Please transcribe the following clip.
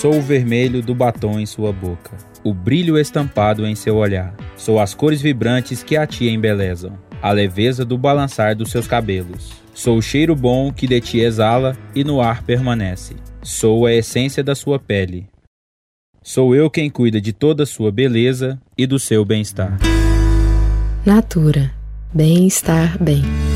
Sou o vermelho do batom em sua boca, o brilho estampado em seu olhar. Sou as cores vibrantes que a ti embelezam, a leveza do balançar dos seus cabelos. Sou o cheiro bom que de ti exala e no ar permanece. Sou a essência da sua pele. Sou eu quem cuida de toda a sua beleza e do seu bem-estar. Natura. Bem-estar bem.